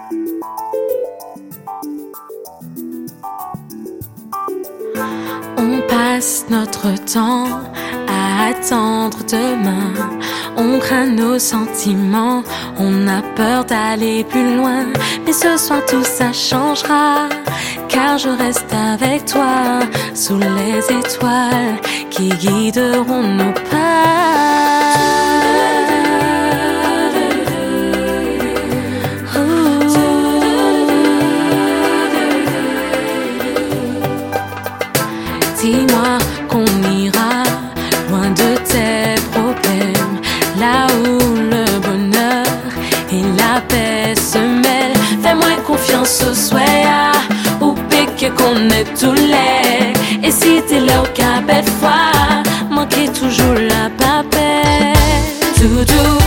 On passe notre temps à attendre demain. On craint nos sentiments, on a peur d'aller plus loin. Mais ce soir tout ça changera, car je reste avec toi, sous les étoiles qui guideront nos pas. Dis-moi qu'on ira loin de tes problèmes, là où le bonheur et la paix se mêlent. Fais-moi confiance ce soir, ou pique qu'on est tous les. Et si t'es là au cas belle fois, manquez toujours la papelle. Doudou.